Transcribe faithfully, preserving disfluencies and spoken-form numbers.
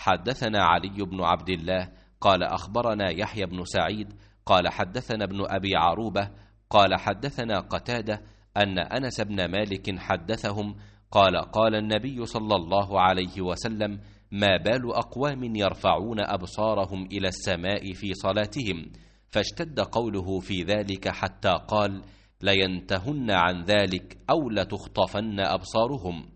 حدثنا علي بن عبد الله قال أخبرنا يحيى بن سعيد قال حدثنا ابن أبي عروبة قال حدثنا قتادة أن أنس بن مالك حدثهم قال قال النبي صلى الله عليه وسلم: ما بال أقوام يرفعون أبصارهم إلى السماء في صلاتهم؟ فاشتد قوله في ذلك حتى قال: لينتهن عن ذلك أو لتخطفن أبصارهم.